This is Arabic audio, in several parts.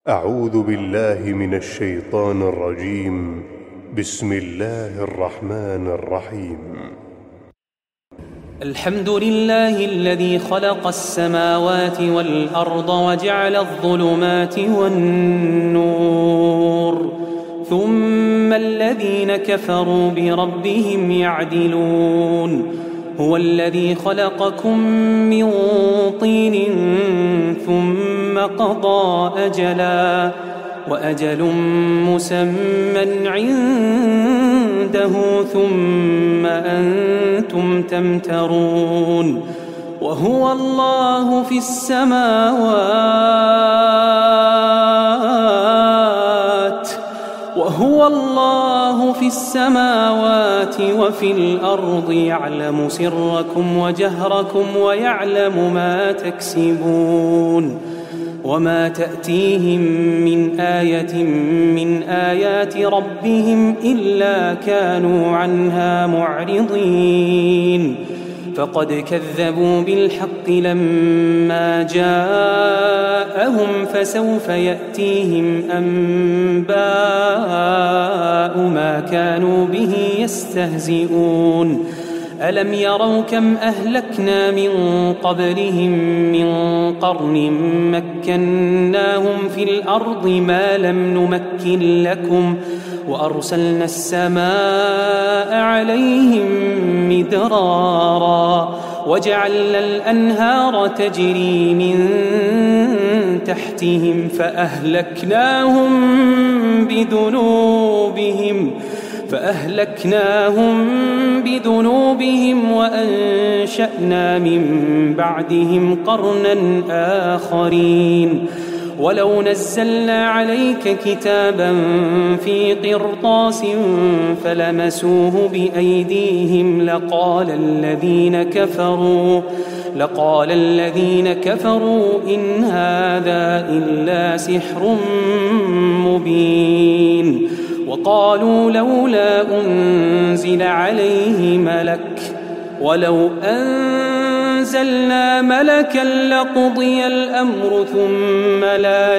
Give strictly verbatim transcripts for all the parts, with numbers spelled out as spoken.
أعوذ بالله من الشيطان الرجيم. بسم الله الرحمن الرحيم. الحمد لله الذي خلق السماوات والأرض وجعل الظلمات والنور، ثم الذين كفروا بربهم يعدلون. هو الذي خلقكم من طين ثم قضى أجلا، وأجل مسمى عنده ثم أنتم تمترون. وهو الله في السماوات وهو الله في السماوات وفي الأرض، يعلم سركم وجهركم ويعلم ما تكسبون. وما تأتيهم من آية من آيات ربهم إلا كانوا عنها معرضين. فقد كذبوا بالحق لما جاءهم، فسوف يأتيهم أنباء ما كانوا به يستهزئون. ألم يروا كم أهلكنا من قبلهم من قرن مكناهم في الأرض ما لم نمكن لكم، وأرسلنا السماء عليهم مدرارا، وجعلنا الأنهار تجري من تحتهم فأهلكناهم بذنوبهم فأهلكناهم بذنوبهم وأنشأنا من بعدهم قرنا آخرين. ولو نزلنا عليك كتابا في قرطاس فلمسوه بأيديهم لقال الذين كفروا لقال الذين كفروا إن هذا إلا سحر مبين. وقالوا لولا أنزل عليه ملك، ولو أنزلنا ملكا لقضي الأمر ثم لا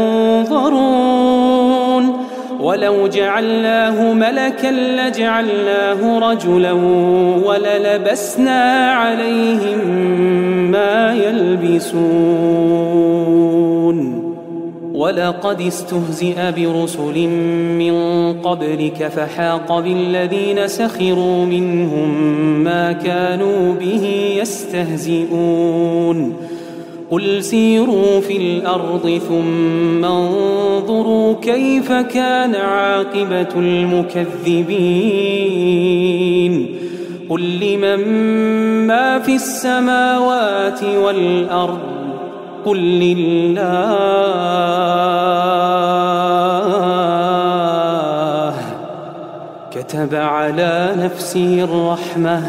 ينظرون. ولو جعلناه ملكا لجعلناه رجلا وللبسنا عليهم ما يلبسون. ولقد استهزئ برسل من قبلك فحاق بالذين سخروا منهم ما كانوا به يستهزئون. قل سيروا في الأرض ثم انظروا كيف كان عاقبة المكذبين. قل لمن ما في السماوات والأرض قل لله. كتب على نفسه الرحمة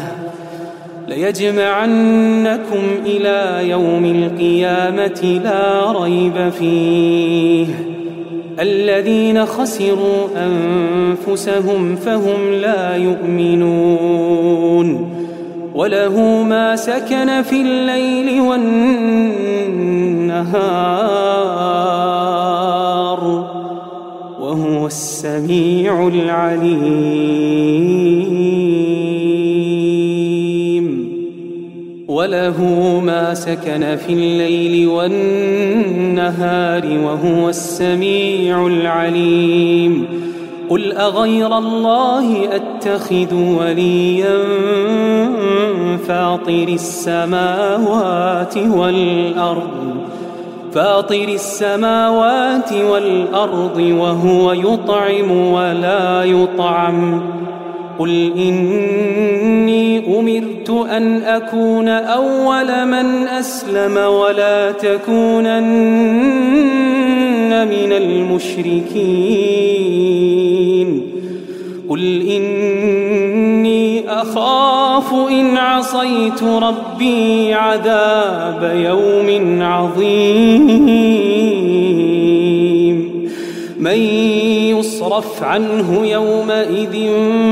ليجمعنكم إلى يوم القيامة لا ريب فيه. الذين خسروا أنفسهم فهم لا يؤمنون. وله ما سكن في الليل والنهار وهو السميع العليم. وله ما سكن في الليل والنهار وهو السميع العليم. قل أغير الله أتخذ وليا فاطر السماوات والأرض فاطر السماوات والأرض وهو يطعم ولا يطعم. قل إني أمرت أن أكون أول من أسلم ولا تكونن من المشركين. قل إني أخاف إن عصيت ربي عذاب يوم عظيم. من يصرف عنه يومئذ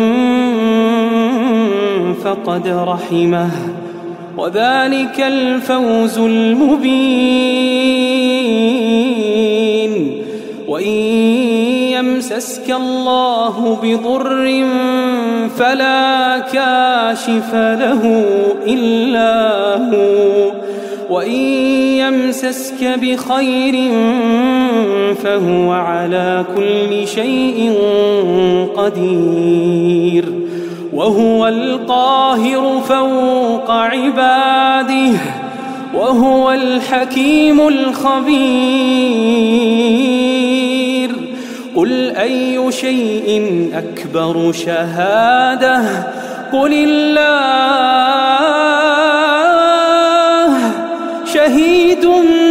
فقد رحمه، وذلك الفوز المبين. وإن يمسسك الله بضر فلا كاشف له إلا هو وإن يمسسك بخير فهو على كل شيء قدير وهو القاهر فوق عباده وهو الحكيم الخبير قل أي شيء أكبر شهادة قل الله شهيد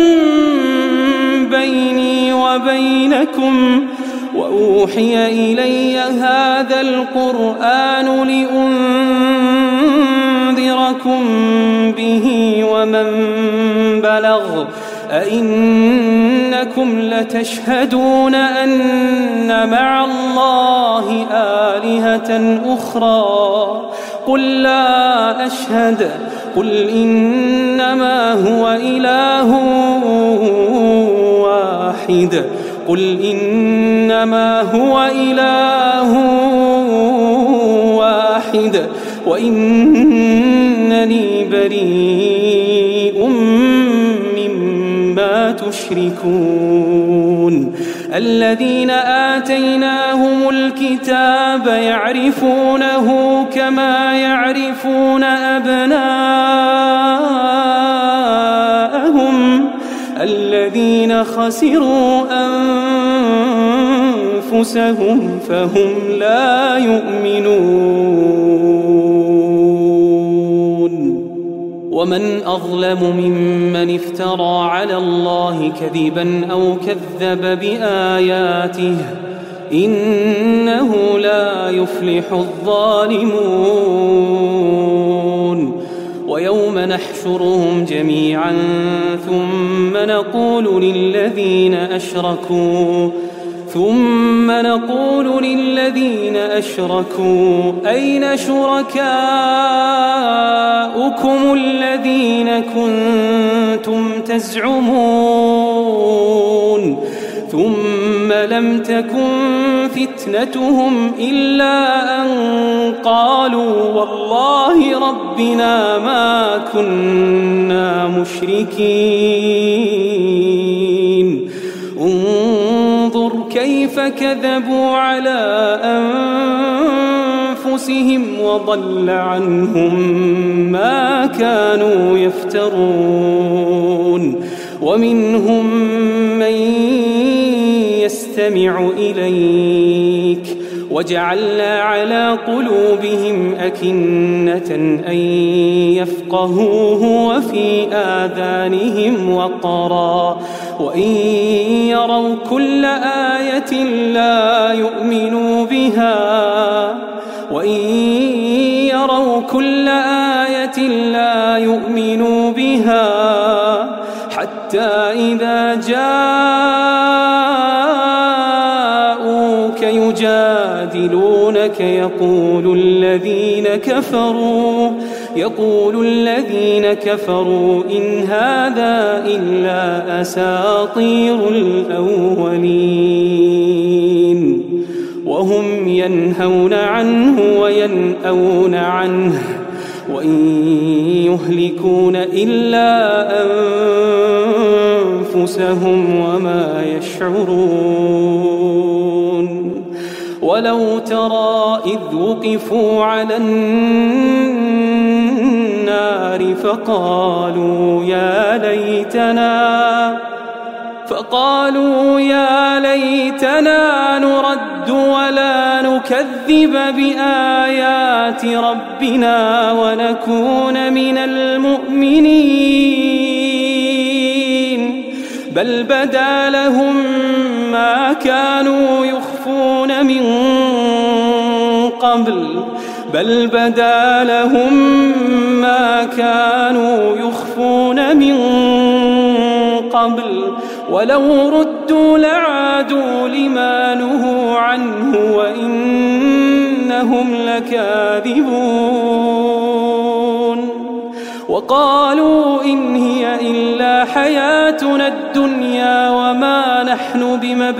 بيني وبينكم وأوحي إلي هذا القرآن لأنذركم به ومن بلغ أئنكم لتشهدون أن مع الله آلهة أخرى قل لا أشهد قل إنما هو إله واحد قل إنما هو إله واحد وإنني بريء مما تشركون الذين آتيناهم الكتاب يعرفونه كما يعرفون أبناءهم الذين خسروا أنفسهم فهم لا يؤمنون ومن أظلم ممن افترى على الله كذبا أو كذب بآياته إنه لا يفلح الظالمون ويوم نحشرهم جميعا ثم نقول للذين أشركوا ثم نقول للذين أشركوا أين شركاؤكم الذين كنتم تزعمون ثم لم تكن فتنتهم إلا أن قالوا والله ربنا ما كنا مشركين انظر كيف كذبوا على أنفسهم وضل عنهم ما كانوا يفترون ومنهم من يستمع إليك وجعلنا على قلوبهم أكنة أن يفقهوه وفي آذانهم وقرا وإن يروا كل آية لا يؤمنوا بها وإن يروا كل آية لا يؤمنوا بها حتى إذا جاءوك يجادلونك يقول الذين كفروا يقول الذين كفروا إن هذا إلا أساطير الأولين وهم ينهون عنه وينأون عنه وإن يهلكون إلا أنفسهم وما يشعرون ولو ترى إذ وقفوا على النار فقالوا يا ليتنا فقالوا يا ليتنا نرد ولا نكذب بآيات ربنا ونكون من المؤمنين بل بدا لهم ما كانوا يخفون من قبل بل بدا لهم ما كانوا يخفون من قبل ولو ردوا لعادوا لما نهوا عنه وإنهم لكاذبون وقالوا إن هي إلا حياتنا الدنيا وما نحن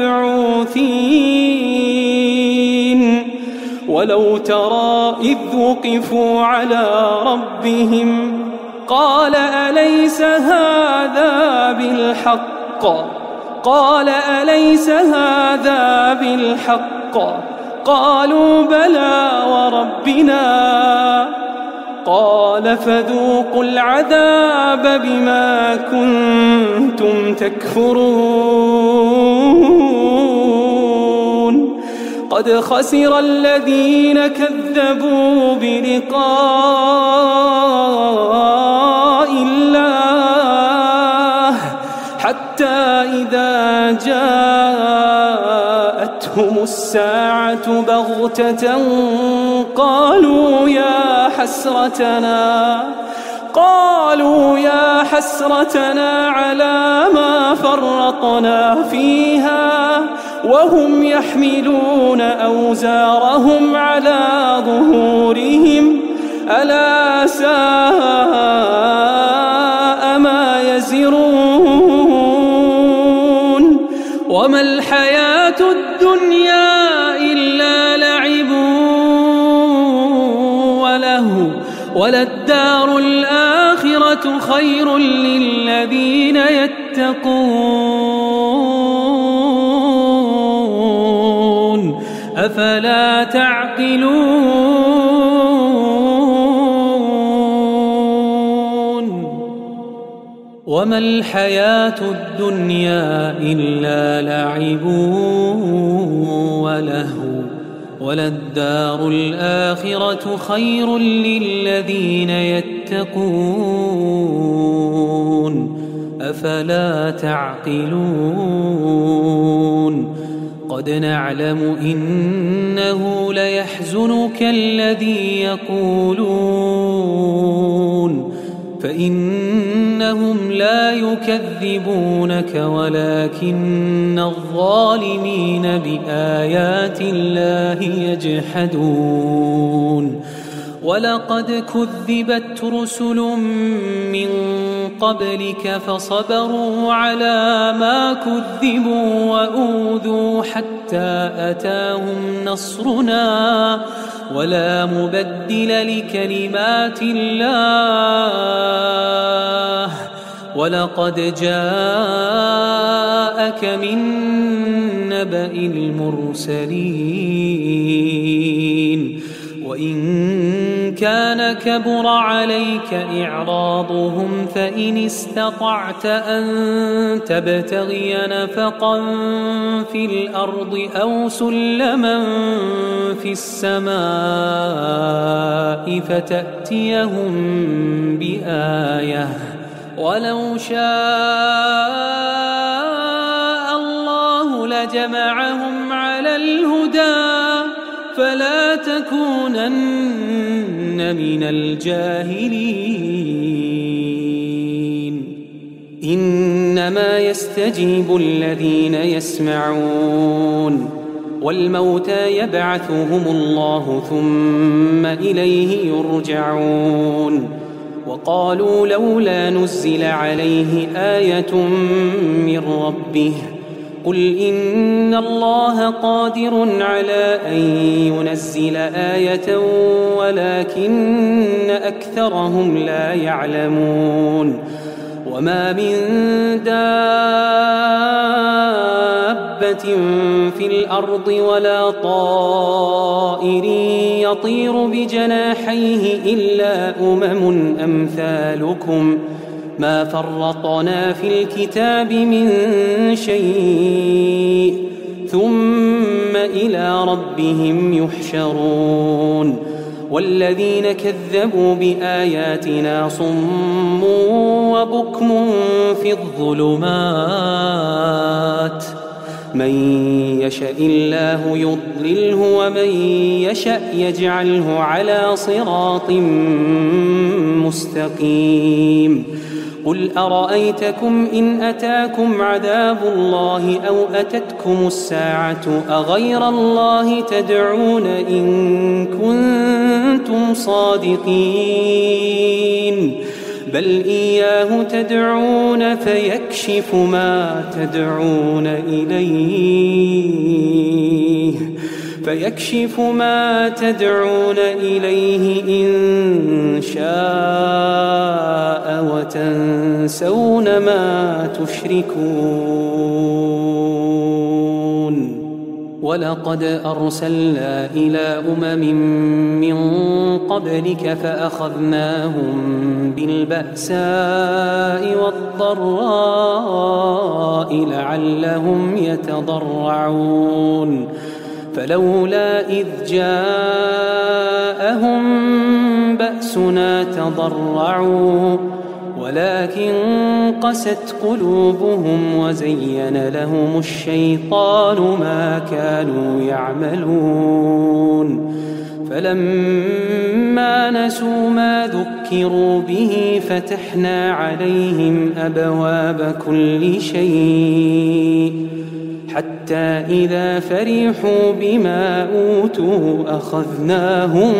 بمبعوثين ولو ترى إذ وقفوا على ربهم قال أليس هذا بالحق قال أليس هذا بالحق قالوا بلى وربنا قال فذوقوا العذاب بما كنتم تكفرون قد خسر الذين كذبوا بلقاء الله حتى إذا جاءتهم الساعة بغتة قالوا يا حسرتنا قالوا يا حسرتنا على ما فرطنا فيها وهم يحملون أوزارهم على ظهورهم ألا ساء ما يزرون وما الحياة الدنيا إلا لعب وله وللدار الآخرة خير للذين يتقون أفلا تعقلون وما الحياة الدنيا إلا لعب ولهو وللدار الآخرة خير للذين يتقون أفلا تعقلون قد نعلم إنه ليحزنك الذي يقولون فإنهم لا يكذبونك ولكن الظالمين بآيات الله يجحدون ولقد كذبت رسل من قبلك فصبروا على ما كذبوا وأوذوا حتى أتاهم نصرنا ولا مبدل لكلمات الله ولقد جاءك من نبأ المرسلين وإن كان كبر عليك إعراضهم فإن استطعت أن تبتغي نفقا في الأرض أو سلما في السماء فتأتيهم بآية ولو شاء الله لجمعهم على الهدى فلا تكونن من الجاهلين إنما يستجيب الذين يسمعون والموتى يبعثهم الله ثم إليه يرجعون وقالوا لولا نزل عليه آية من ربه قل إن الله قادر على أن ينزل آية ولكن أكثرهم لا يعلمون وما من دابة في الأرض ولا طائر يطير بجناحيه إلا أمم أمثالكم ما فرطنا في الكتاب من شيء ثم إلى ربهم يحشرون والذين كذبوا بآياتنا صم وبكم في الظلمات من يشاء الله يضلله ومن يشاء يجعله على صراط مستقيم قل أرأيتكم إن أتاكم عذاب الله أو أتتكم الساعة أغير الله تدعون إن كنتم صادقين بل إياه تدعون فيكشف ما تدعون إليه فيكشف ما تدعون إليه إن شاء وتنسون ما تشركون. ولقد أرسلنا إلى أمم من قبلك فأخذناهم بالبأساء والضراء لعلهم يتضرعون فلولا إذ جاءهم بأسنا تضرعوا ولكن قست قلوبهم وزين لهم الشيطان ما كانوا يعملون فلما نسوا ما ذكروا به فتحنا عليهم أبواب كل شيء حتى إذا فرحوا بما أوتوا أخذناهم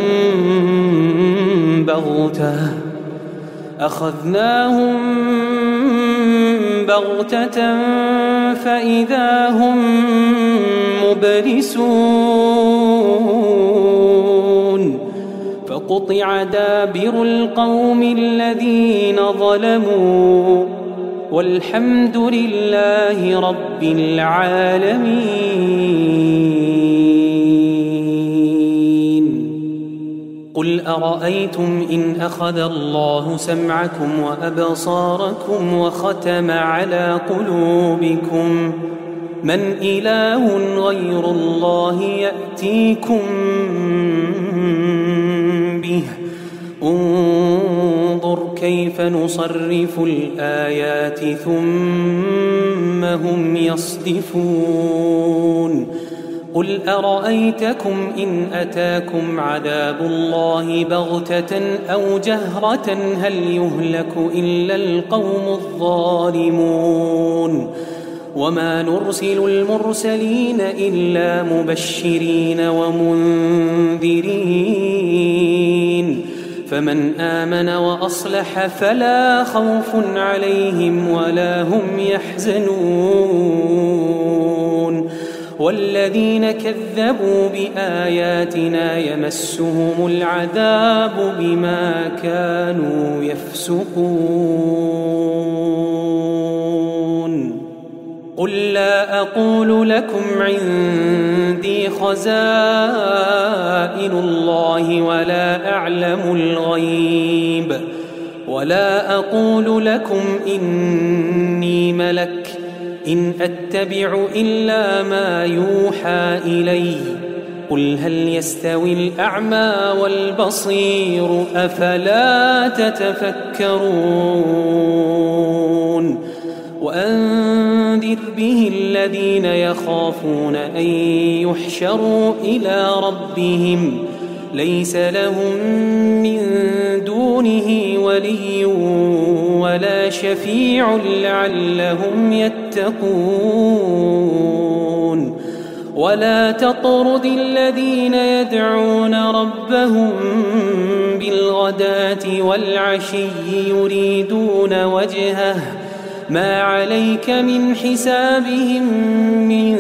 بغتة أخذناهم بغتة فإذا هم مبلسون فقطع دابر القوم الذين ظلموا والحمد لله رب العالمين. قل أرأيتم إن أخذ الله سمعكم وأبصاركم وختم على قلوبكم من إله غير الله يأتيكم به انظر كيف نصرف الآيات ثم هم يصدفون. قل أرأيتكم إن أتاكم عذاب الله بغتة أو جهرة هل يهلك إلا القوم الظالمون وما نرسل المرسلين إلا مبشرين ومنذرين فمن آمن وأصلح فلا خوف عليهم ولا هم يحزنون والذين كذبوا بآياتنا يمسهم العذاب بما كانوا يفسقون. قل لا أقول لكم عندي خزائن الله ولا أعلم الغيب ولا أقول لكم إني ملك إن أتبع إلا ما يوحى إلي قل هل يستوي الأعمى والبصير أفلا تتفكرون. وأنذر به الذين يخافون أن يحشروا إلى ربهم ليس لهم من دونه ولي ولا شفيع لعلهم يتقون. ولا تطرد الذين يدعون ربهم بالغداة والعشي يريدون وجهه ما عليك من حسابهم من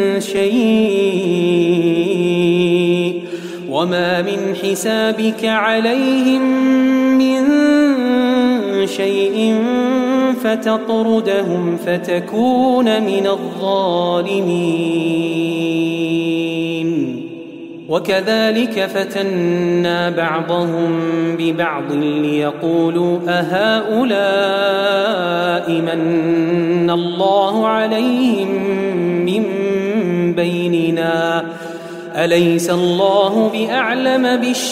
شيء وما من حسابك عليهم من شيء فتطردهم فتكون من الظالمين. وكذلك فتنا بعضهم ببعض ليقولوا أهؤلاء من الله عليهم من بيننا أليس الله بأعلم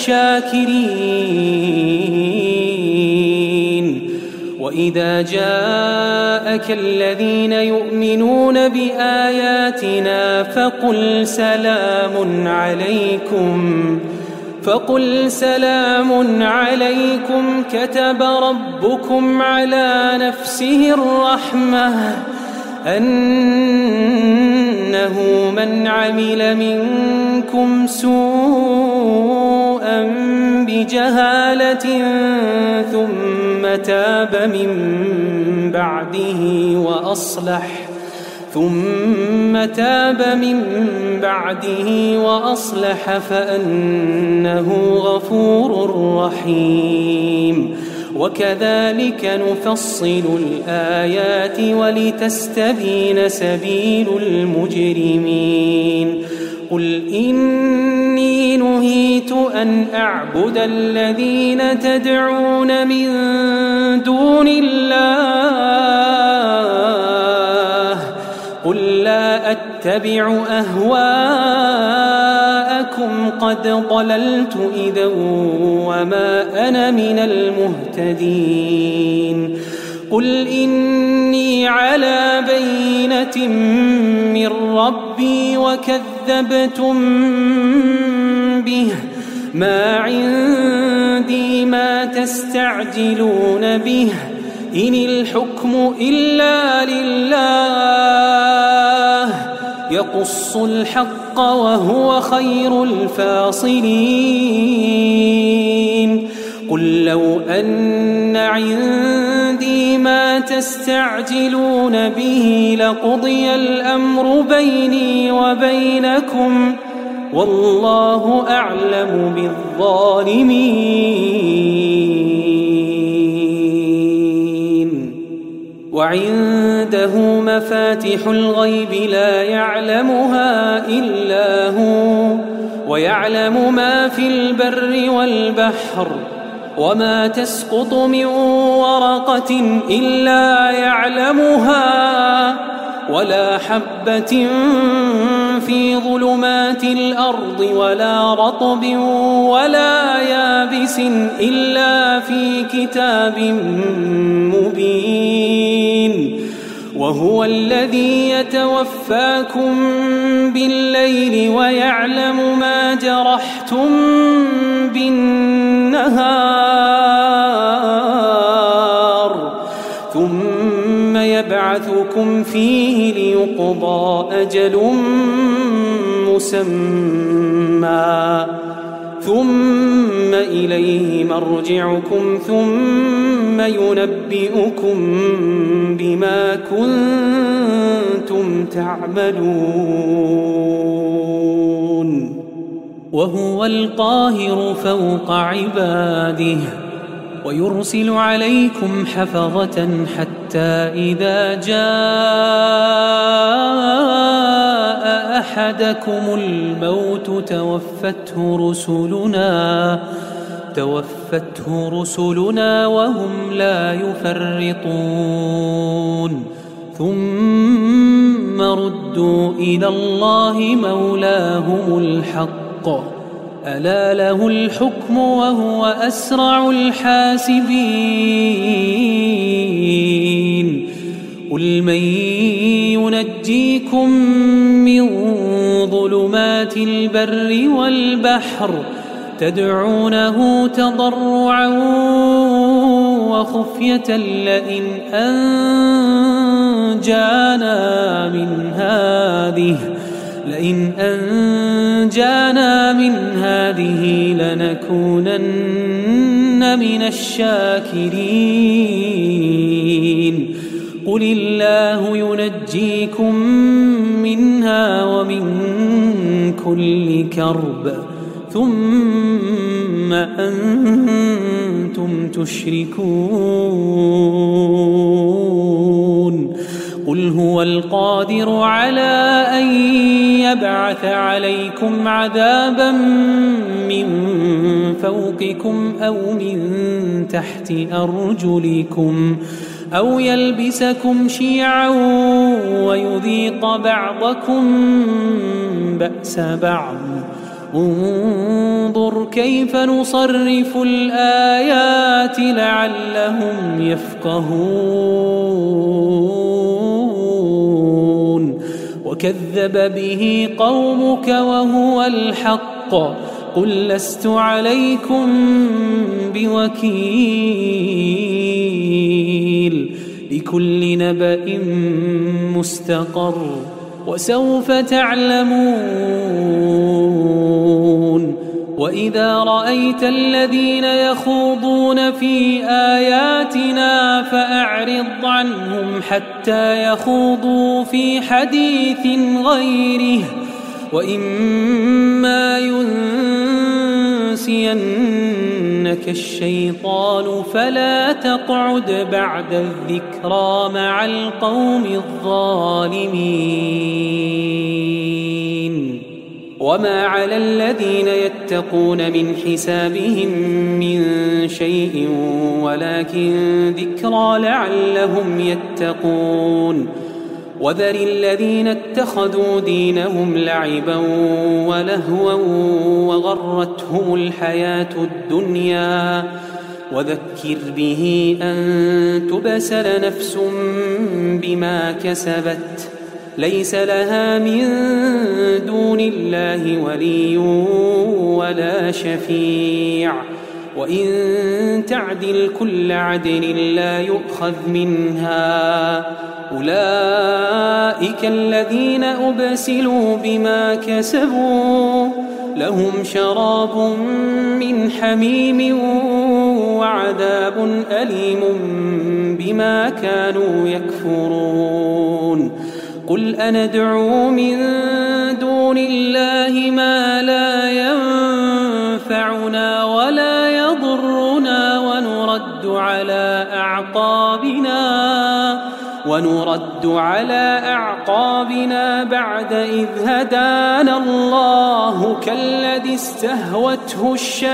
بالشاكرين. وإذا جاءك الذين يؤمنون بآياتنا فقل سلام عليكم فقل سلام عليكم كتب ربكم على نفسه الرحمة أنه من عمل منكم سوءا سوءا بجهالة ثم تاب من بعده وأصلح ثم تاب من بعده وأصلح فأنه غفور رحيم. وكذلك نفصل الآيات ولتستبين سبيل المجرمين. قل إني نهيت أن أعبد الذين تدعون من دون الله قل لا أتبع أهواءكم قد ضللت إذا وما أنا من المهتدين. قل إني على بينة من ربي وكذبتم به ما عندي ما تستعجلون به إن الحكم إلا لله يقص الحق وهو خير الفاصلين. قل لو أن عندي ما تستعجلون به لقضي الأمر بيني وبينكم والله أعلم بالظالمين. وعنده مفاتح الغيب لا يعلمها إلا هو ويعلم ما في البر والبحر وما تسقط من ورقة إلا يعلمها ولا حبة في ظلمات الأرض ولا رطب ولا يابس إلا في كتاب مبين. وهو الذي يتوفاكم بالليل ويعلم ما جرحتم بالنهار ثم يبعثكم فيه ليقضى أجل مسمى ثم إليه مرجعكم ثم ينبئكم بما كنتم تعملون. وهو القاهر فوق عباده ويرسل عليكم حفظة حتى إذا جاء أحدكم الموت توفته رسلنا توفته رسلنا وهم لا يفرطون ثم ردوا إلى الله مولاهم الحق ألا له الحكم وهو أسرع الحاسبين. قل من ينجيكم من ظلمات البر والبحر تدعونه تضرعا وخفية لئن أنجانا من هذه لئن أنجانا من هذه لنكونن من الشاكرين. قل الله ينجيكم منها ومن كل كرب ثم أنتم تشركون. قل هو القادر على أن يبعث عليكم عذابا من فوقكم أو من تحت أرجلكم أو يلبسكم شيعا ويذيق بعضكم بأس بعض. انظر كيف نصرف الآيات لعلهم يفقهون. وكذب به قومك وهو الحق قل لست عليكم بوكيل. لكل نبأ مستقر وسوف تعلمون. وإذا رأيت الذين يخوضون في آياتنا فأعرض عنهم حتى يخوضوا في حديث غيره وإما ينسينك الشيطان فلا تقعد بعد الذكرى مع القوم الظالمين وما على الذين يتقون من حسابهم من شيء ولكن ذكرى لعلهم يتقون وذر الذين اتخذوا دينهم لعبا ولهوا وغرتهم الحياة الدنيا وذكر به أن تبسل نفس بما كسبت ليس لها من دون الله ولي ولا شفيع وإن تعدل كل عدل لا يؤخذ منها أولئك الذين أبسلوا بما كسبوا لهم شراب من حميم وعذاب أليم بما كانوا يكفرون قل أندعو من دون الله ما لا ينفعنا ولا يضرنا ونرد على أعقابنا ونرد على أعقابنا بعد إذ هدانا الله كالذي استهوته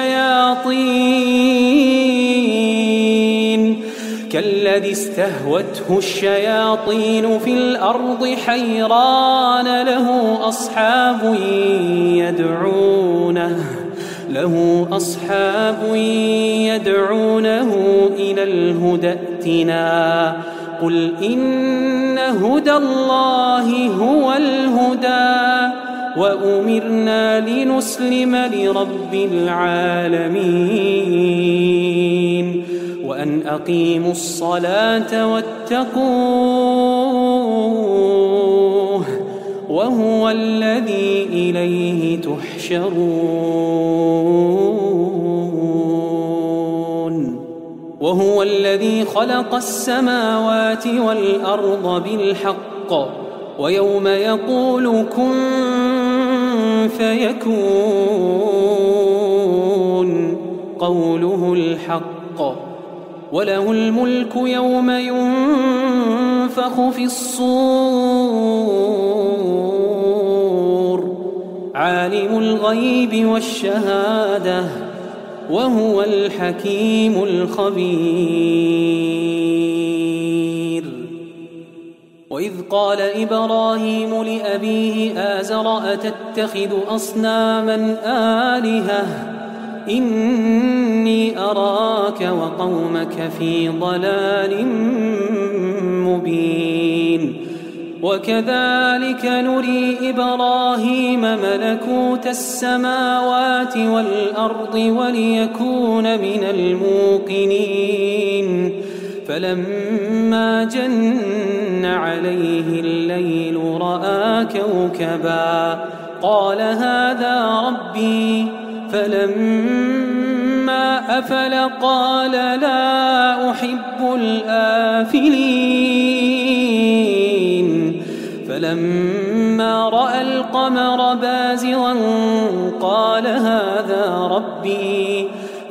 الشياطين كالذي استهوته الشياطين في الأرض حيران له أصحاب يدعونه له أصحاب يدعونه إلى الهدى ائتنا قل إن هدى الله هو الهدى وأمرنا لنسلم لرب العالمين وأن أقيموا الصلاة واتقوه وهو الذي إليه تحشرون وهو الذي خلق السماوات والأرض بالحق ويوم يقول كن فيكون قوله الحق وله الملك يوم ينفخ في الصور عالم الغيب والشهادة وهو الحكيم الخبير وإذ قال إبراهيم لأبيه آزر أتتخذ أصناما آلهة إني أراك وقومك في ضلال مبين وكذلك نري إبراهيم ملكوت السماوات والأرض وليكون من الموقنين فلما جن عليه الليل رأى كوكبا قال هذا ربي فلما أفل قال لا أحب الآفلين فلما رأى القمر بازغا قال هذا ربي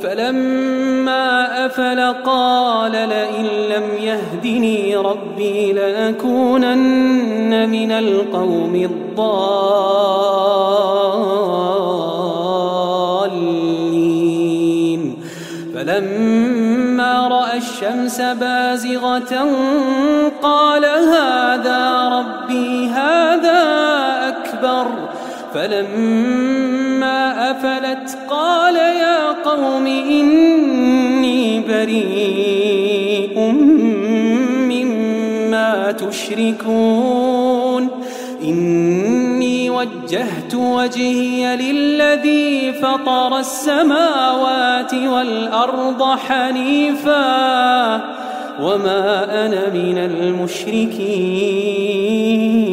فلما أفل قال لئن لم يهدني ربي لأكونن من القوم الضالين فلما رأى الشمس بازغة قال هذا ربي هذا أكبر فلما أفلت قال يا قوم إني بريء مما تشركون إني وجهت وجهي للذي فطر السماوات والأرض حنيفا وما أنا من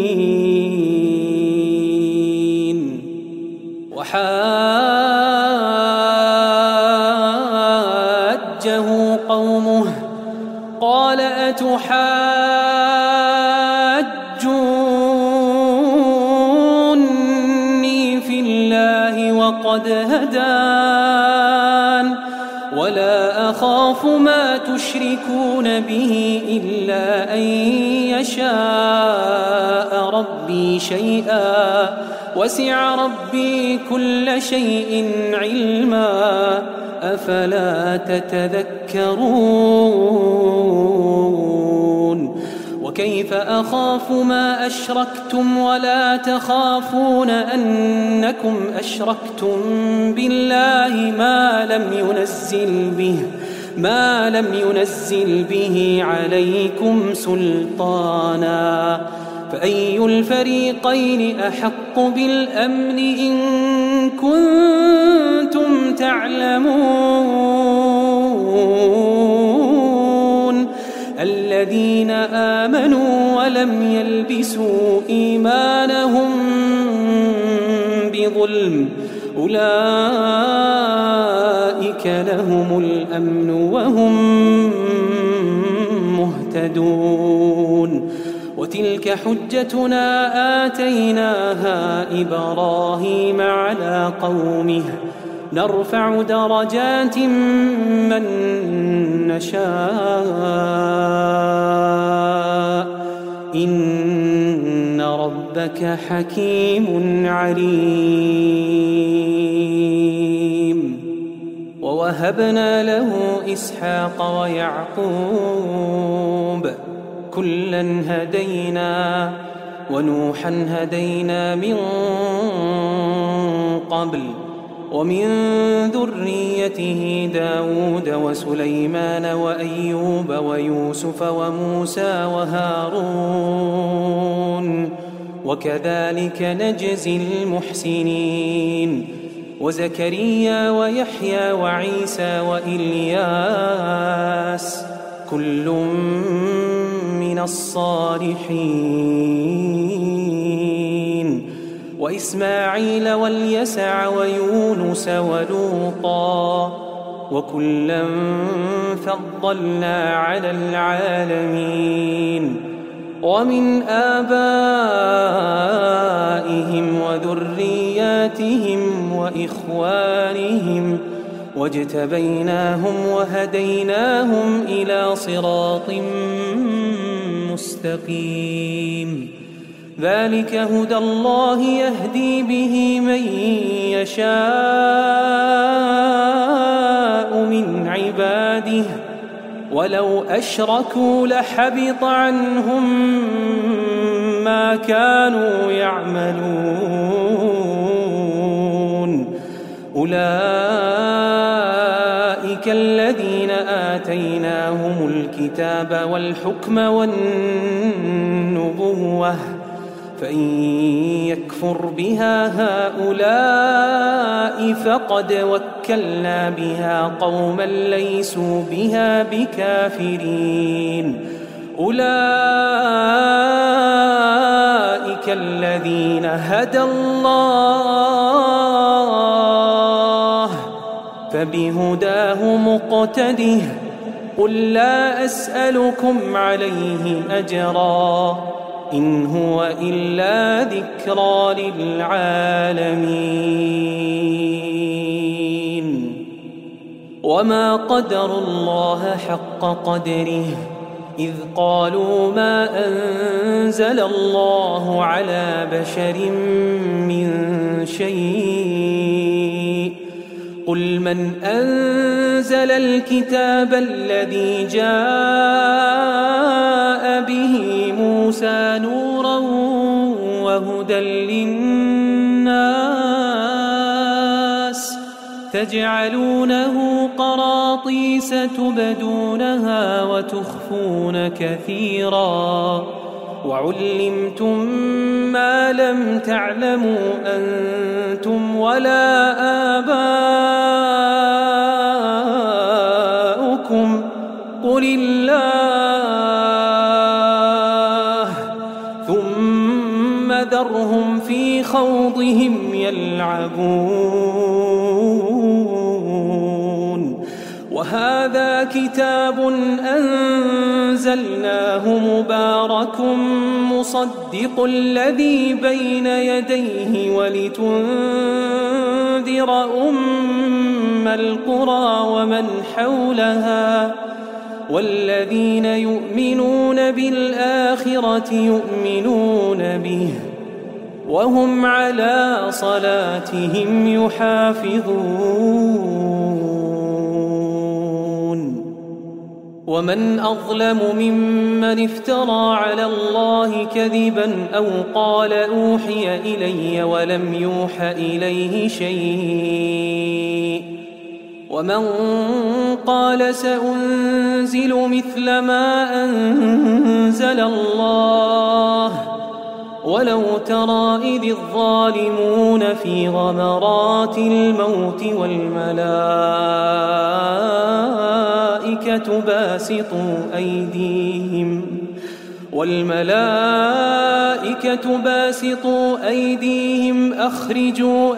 المشركين وحاجه تحاجوني في الله وقد هدان ولا أخاف ما تشركون به إلا أن يشاء ربي شيئا وسع ربي كل شيء علما أفلا تتذكرون وكيف أخاف ما أشركتم ولا تخافون أنكم أشركتم بالله ما لم ينزل به ما لم ينزل به عليكم سلطانا فأي الفريقين أحق بالأمن إن كنتم تعلمون الذين آمنوا ولم يلبسوا إيمانهم بظلم أولئك لهم الأمن وهم مهتدون وتلك حجتنا آتيناها إبراهيم على قومه نرفع درجات من نشاء إن ربك حكيم عليم ووهبنا له إسحاق ويعقوب كلا هدينا ونوحا هدينا من قبل ومن ذريته داود وسليمان وأيوب ويوسف وموسى وهارون وكذلك نجزي المحسنين وزكريا ويحيى وعيسى وإلياس كل من الصالحين وإسماعيل واليسع ويونس ولوطا وكلا فضلنا على العالمين ومن آبائهم وذرياتهم وإخوانهم واجتبيناهم وهديناهم إلى صراط مستقيم ذلك هدى الله يهدي به من يشاء من عباده ولو أشركوا لحبط عنهم ما كانوا يعملون أولئك الذين آتيناهم الكتاب والحكم والنبوة فإن يكفر بها هؤلاء فقد وكلنا بها قوما ليسوا بها بكافرين أولئك الذين هدى الله فبهداه مقتده قل لا أسألكم عليه أجرا إن هو إلا ذكرى للعالمين وما قدروا الله حق قدره إذ قالوا ما أنزل الله على بشر من شيء قل من أنزل الكتاب الذي جاء به موسى نورا وهدى للناس تجعلونه قراطيس تبدونها وتخفون كثيرا وعلمتم ما لم تعلموا أنتم ولا آباؤكم قل الله ثم ذرهم في خوضهم يلعبون وهذا كتاب أنزلناه مبارك مصدق الذي بين يديه ولتنذر أم القرى ومن حولها والذين يؤمنون بالآخرة يؤمنون به وهم على صلاتهم يحافظون ومن أظلم ممن افترى على الله كذبا أو قال أوحي إلي ولم يوح إليه شيء ومن قال سأنزل مثل ما أنزل الله ولو ترى إذ الظالمون في غمرات الموت والملائكة باسطوا أيديهم والملائكة باسطوا أيديهم أخرجوا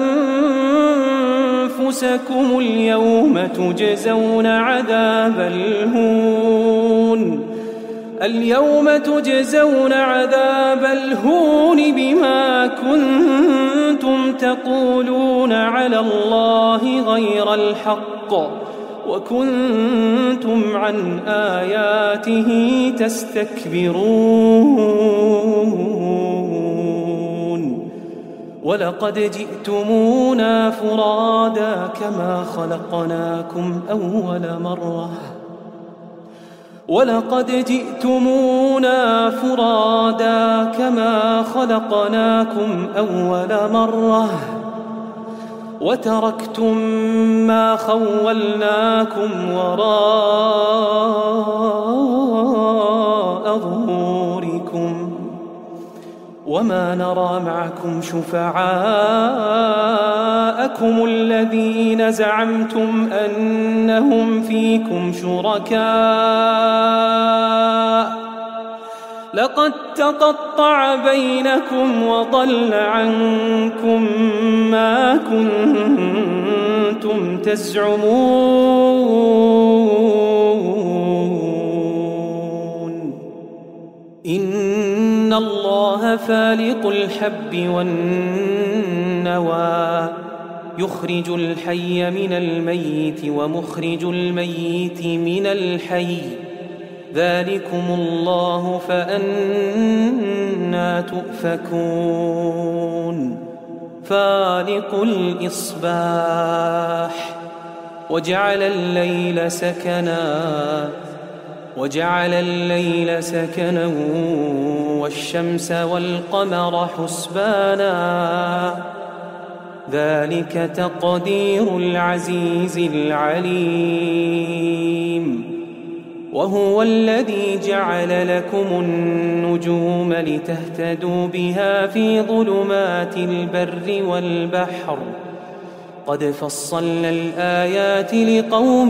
أنفسكم اليوم تجزون عذاب الهون اليوم تجزون عذاب الهون بما كنتم تقولون على الله غير الحق وكنتم عن آياته تستكبرون ولقد جئتمونا فرادا كما خلقناكم أول مرة ولقد جئتمونا فرادا كما خلقناكم أول مرة وتركتم ما خولناكم وراء ظهوركم وما نرى معكم شفعاءكم الذين زعمتم أنهم فيكم شركاء لقد تقطع بينكم وضل عنكم ما كنتم تزعمون إن الله فالق الحب والنوى يخرج الحي من الميت ومخرج الميت من الحي ذلكم الله فأنى تؤفكون فالق الإصباح وجعل الليل سكنا وجعل الليل سكنا والشمس والقمر حسبانا ذلك تقدير العزيز العليم وهو الذي جعل لكم النجوم لتهتدوا بها في ظلمات البر والبحر قد فصلنا الآيات لقوم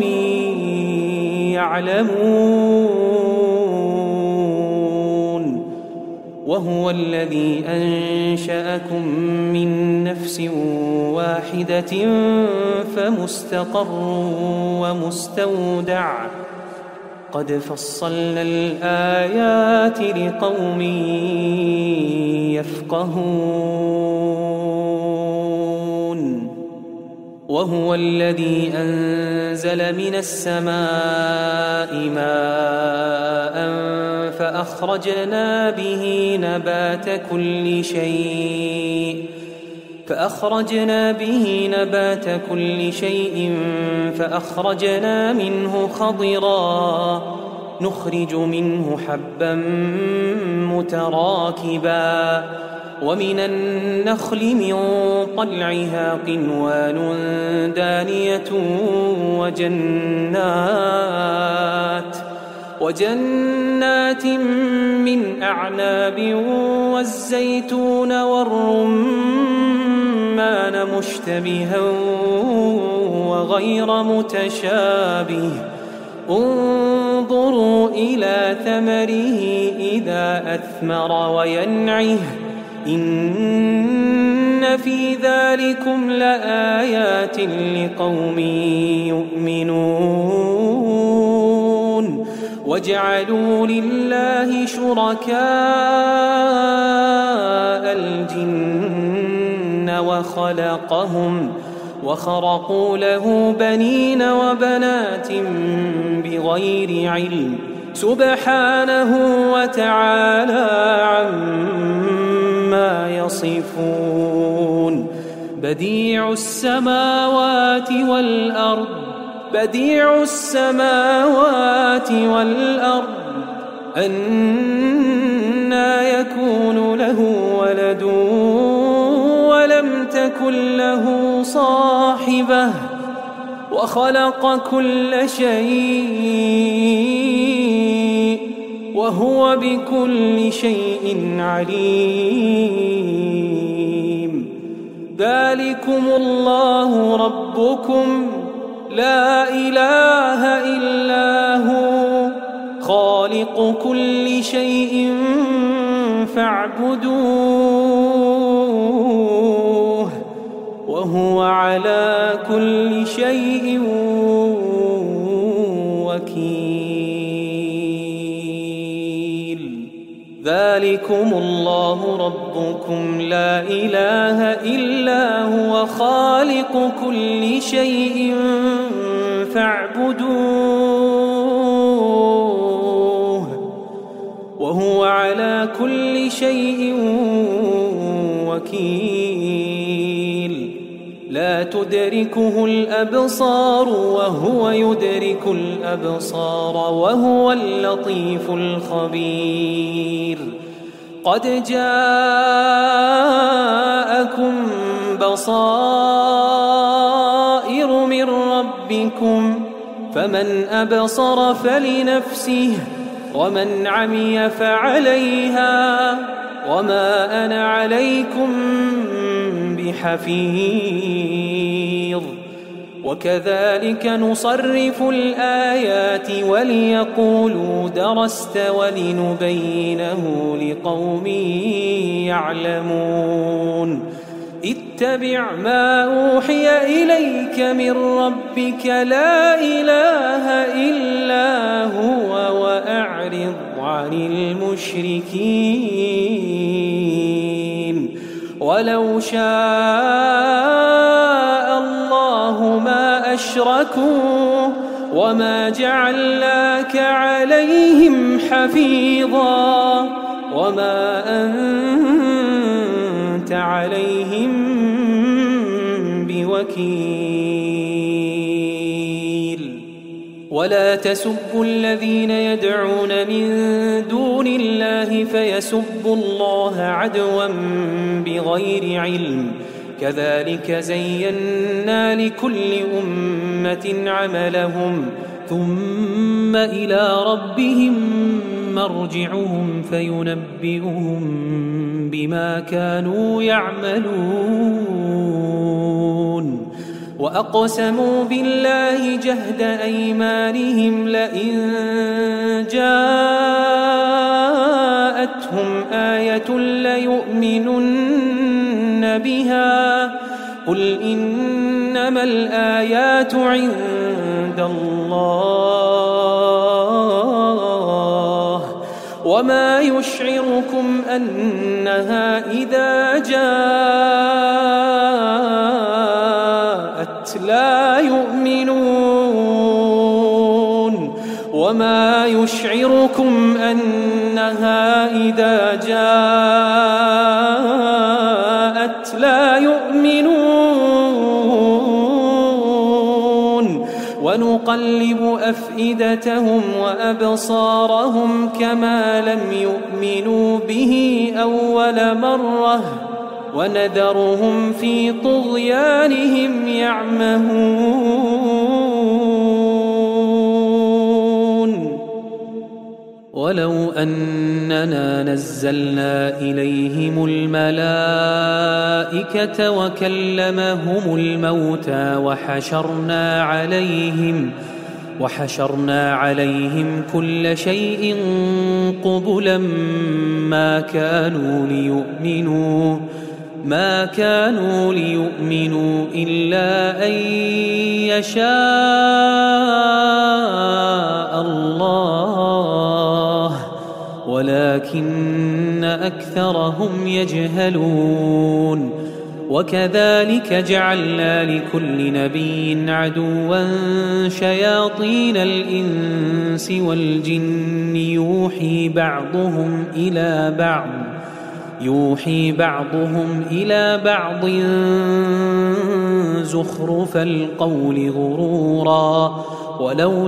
يعلمون وهو الذي أنشأكم من نفس واحدة فمستقر ومستودع قد فصلنا الآيات لقوم يفقهون وهو الذي أنزل من السماء ماء فأخرجنا به نبات كل شيء فأخرجنا به نبات كل شيء فأخرجنا منه خضرا نخرج منه حبا متراكبا ومن النخل من طلعها قنوان دانية وجنات وجنات من أعناب والزيتون والرمان مشتبها وغير متشابه انظروا إلى ثمره إذا أثمر وينعه إن إن في ذلكم لآيات لقوم يؤمنون وجعلوا لله شركاء الجن وخلقهم وخرقوا له بنين وبنات بغير علم سبحانه وتعالى عما يصفون بديع السماوات والأرض بديع السماوات والأرض أنى يكون له ولد ولم تكن له صاحبة وخلق كل شيء وهو بكل شيء عليم ذلكم الله ربكم لا إله إلا هو خالق كل شيء فاعبدوه وهو على كل شيء وكيل ذلكم الله ربكم لا إله إلا هو خالق كل شيء فاعبدوه وهو على كل شيء وكيل لا تدركه الأبصار وهو يدرك الأبصار وهو اللطيف الخبير قد جاءكم بصائر من ربكم فمن أبصر فلنفسه ومن عمي فعليها وما أنا عليكم بحفيظ وكذلك نصرف الآيات وليقولوا درست ولنبينه لقوم يعلمون اتبع ما أوحي إليك من ربك لا إله إلا هو وأعرض عن المشركين ولو شاء الله ما أشركوا وما جعلناك عليهم حفيظا وما أنت عليهم بوكيل ولا تسبوا الذين يدعون من دون الله فيسبوا الله عدوا بغير علم كذلك زينا لكل أمة عملهم ثم إلى ربهم مرجعهم فينبئهم بما كانوا يعملون وأقسموا بالله جهد أيمانهم لئن جاءتهم آية ليؤمنن بها قل إنما الآيات عند الله وما يشعركم أنها إذا جاءت لا يؤمنون وما يشعركم أنها إذا جاءت لا يؤمنون ونقلب أفئدتهم وأبصارهم كما لم يؤمنوا به أول مرة ونذرهم في طغيانهم يعمهون ولو أننا نزلنا إليهم الملائكة وكلمهم الموتى وحشرنا عليهم وحشرنا عليهم كل شيء قبلا ما كانوا ليؤمنوا ما كانوا ليؤمنوا إلا أن يشاء الله ولكن أكثرهم يجهلون وكذلك جعلنا لكل نبي عدوا شياطين الإنس والجن يوحي بعضهم إلى بعض يوحي بعضهم إلى بعض زخرف القول غرورا ولو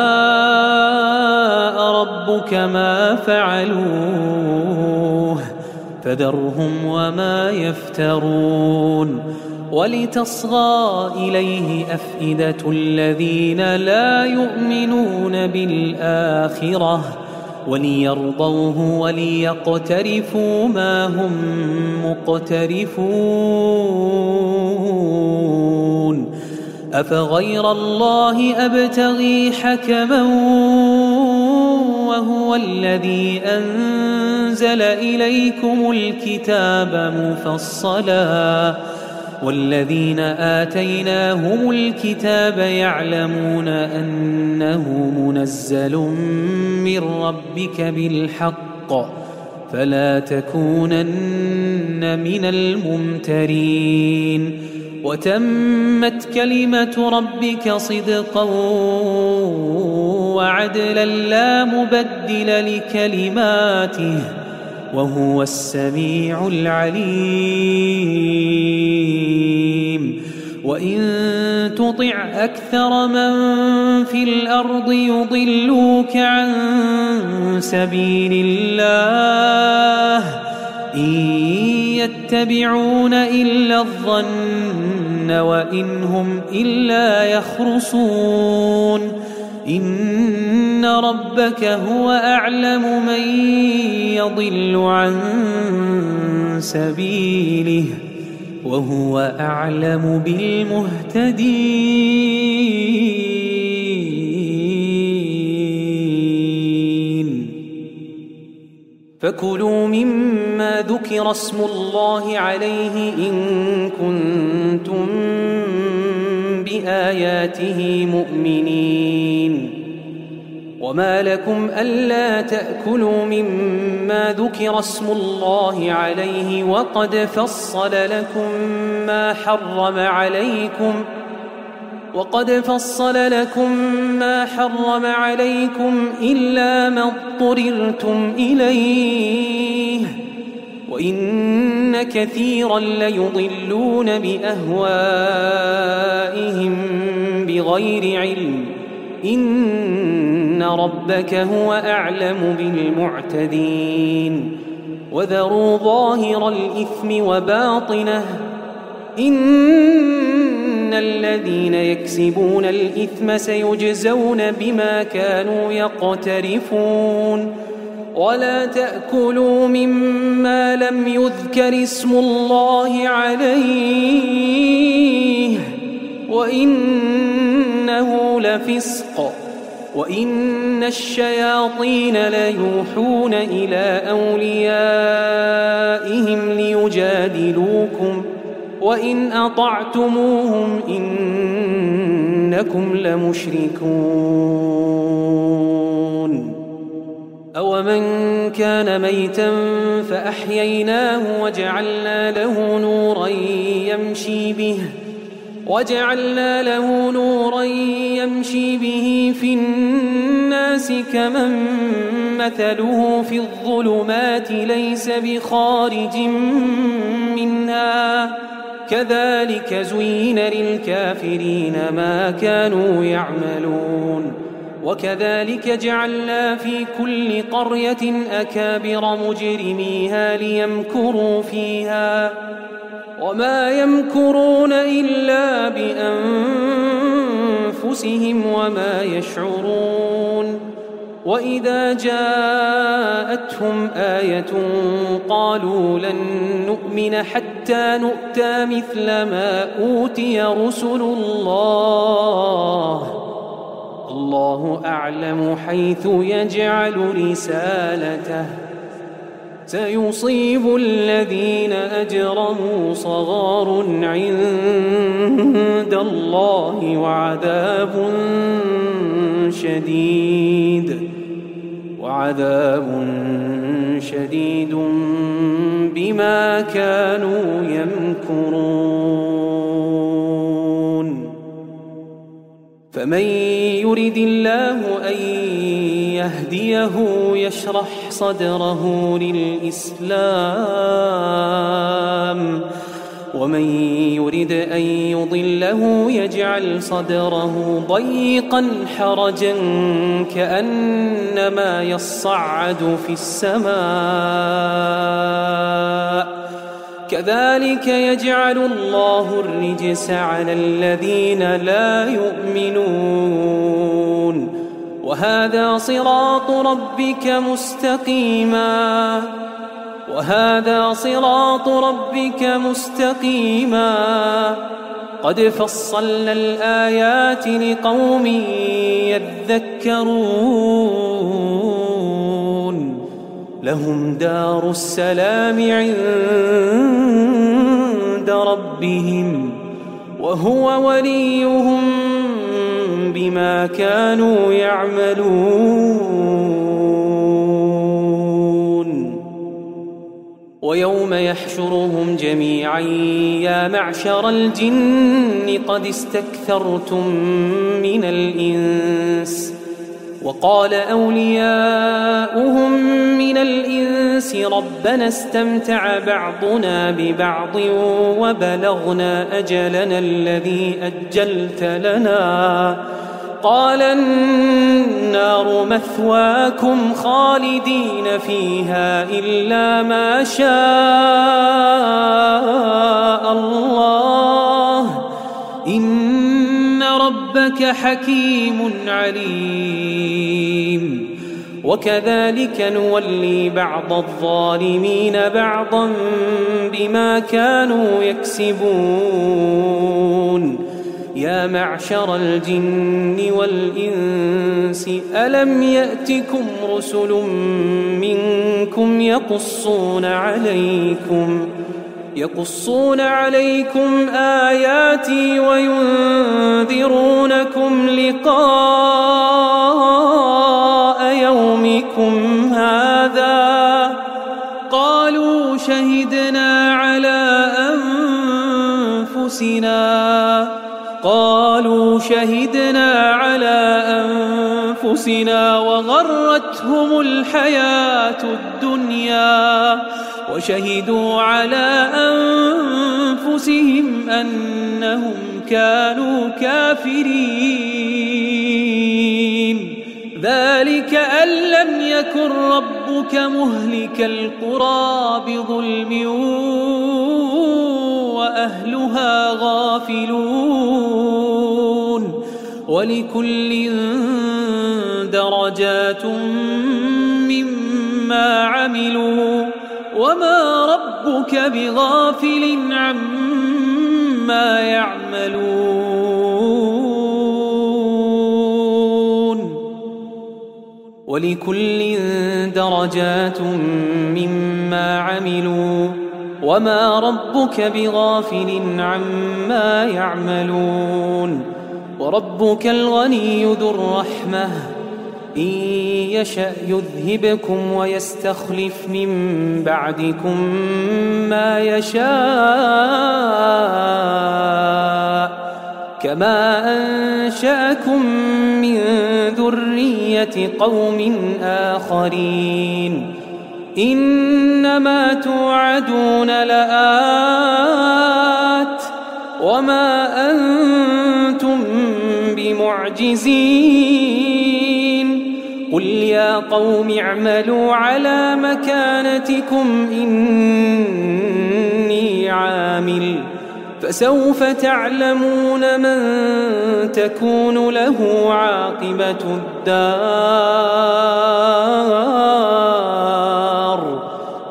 شاء ربك ما فعلوه فذرهم وما يفترون ولتصغى إليه أفئدة الذين لا يؤمنون بالآخرة وليرضوه وليقترفوا ما هم مقترفون أفغير الله أبتغي حكما وهو الذي أنزل إليكم الكتاب مفصلا والذين آتيناهم الكتاب يعلمون أنه منزل من ربك بالحق فلا تكونن من الممترين وتمت كلمة ربك صدقا وعدلا لا مبدل لكلماته وهو السميع العليم وإن تطع أكثر من في الأرض يضلوك عن سبيل الله إن يتبعون إلا الظن وإن هم إلا يخرصون إن ربك هو أعلم من يضل عن سبيله وهو أعلم بالمهتدين فكلوا مما ذكر اسم الله عليه إن كنتم بآياته مؤمنين وما لكم ألا تأكلوا مما ذكر اسم الله عليه وقد فصل لكم ما حرم عليكم وقد فصل لكم ما حرم عليكم إلا ما اضطررتم إليه وإن كثيرا ليضلون بأهوائهم بغير علم إن ربك هو أعلم بالمعتدين وذروا ظاهر الإثم وباطنه إن الذين يكسبون الإثم سيجزون بما كانوا يقترفون ولا تأكلوا مما لم يذكر اسم الله عليه وإنه لفسق وإن الشياطين ليوحون إلى أوليائهم ليجادلوكم وإن أطعتموهم إنكم لمشركون أومن كان ميتا فأحييناه وجعلنا له نورا يمشي به وجعلنا له نورا يمشي به في الناس كمن مثله في الظلمات ليس بخارج منها كذلك زين للكافرين ما كانوا يعملون وكذلك جعلنا في كل قرية أكابر مجرميها ليمكروا فيها وما يمكرون إلا بأنفسهم وما يشعرون وإذا جاءتهم آية قالوا لن نؤمن حتى نؤتى مثل ما أوتي رسل الله الله أعلم حيث يجعل رسالته سيصيب الذين أجرموا صغار عند الله وعذاب شديد وعذاب شديد بما كانوا يمكرون. فمن يرد الله أن يهديه يشرح صدره للإسلام، ومن يرد أن يضله يجعل صدره ضيقا حرجا كأنما يصعد في السماء، كذلك يجعل الله الرجس على الذين لا يؤمنون. وهذا صراط ربك مستقيما وهذا صراط ربك مستقيما قد فصلنا الآيات لقوم يذكرون. لهم دار السلام عند ربهم وهو وليهم بما كانوا يعملون. ويوم يحشرهم جميعا يا معشر الجن قد استكثرتم من الإنس، وقال أولياؤهم من الإنس ربنا استمتع بعضنا ببعض وبلغنا أجلنا الذي أجلت لنا، قال النار مثواكم خالدين فيها إلا ما شاء الله إن ربك حكيم عليم. وكذلك نولي بعض الظالمين بعضا بما كانوا يكسبون. يا معشر الجن والإنس ألم يأتكم رسل منكم يقصون عليكم يقصون عليكم آياتي وينذرونكم لقاء يومكم هذا؟ قالوا شهدنا على أنفسنا قالوا شهدنا على أنفسنا وغرتهم الحياة الدنيا وشهدوا على أنفسهم أنهم كانوا كافرين. ذلك أن لم يكن ربك مهلك القرى بظلم وأهلها غافلون. ولكل درجات مما عملوا وما ربك بغافل عما يعملون. ولكل درجات مما عملوا وما ربك بغافل عما يعملون. وربك الغني ذو الرحمة إن يشأ يذهبكم ويستخلف من بعدكم ما يشاء كما أنشأكم من ذرية قوم آخرين. إنما توعدون لآت وما أنتم بمعجزين. قل يا قوم اعملوا على مكانتكم إني عامل فسوف تعلمون من تكون له عاقبة الدار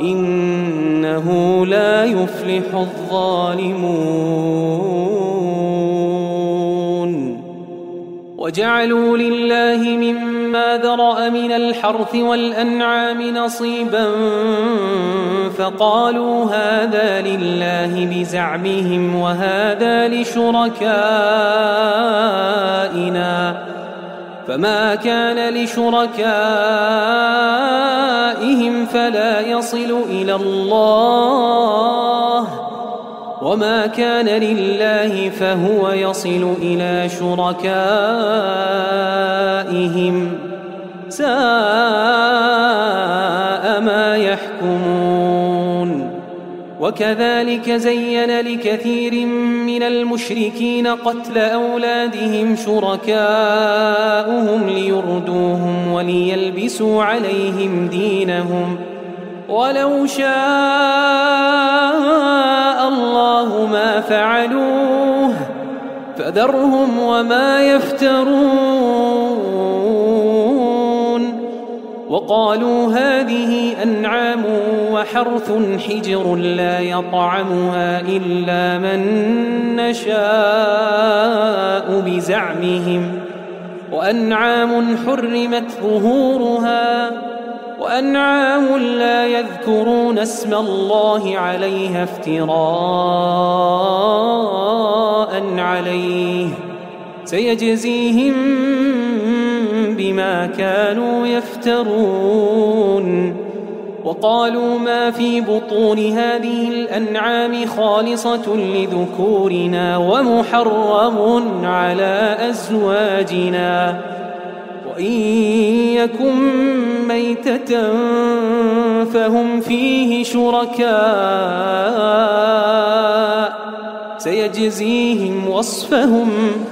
إنه لا يفلح الظالمون. وجعلوا لله مما ذرأ من الحرث والأنعام نصيبا فقالوا هذا لله بزعمهم وهذا لشركائنا فما كان لشركائهم فلا يصل إلى الله وما كان لله فهو يصل إلى شركائهم ساء ما يحكمون. وكذلك زين لكثير من المشركين قتل أولادهم شركاؤهم ليردوهم وليلبسوا عليهم دينهم ولو شاء الله ما فعلوه فذرهم وما يفترون. وقالوا هذه أنعام وحرث حجر لا يطعمها إلا من نشاء بزعمهم وأنعام حرمت ظهورها وأنعام لا يذكرون اسم الله عليها افتراء عليه سيجزيهم بما كانوا يفترون. وقالوا ما في بطون هذه الأنعام خالصة لذكورنا ومحرم على أزواجنا وإن يكن ميتة فهم فيه شركاء سيجزيهم وصفهم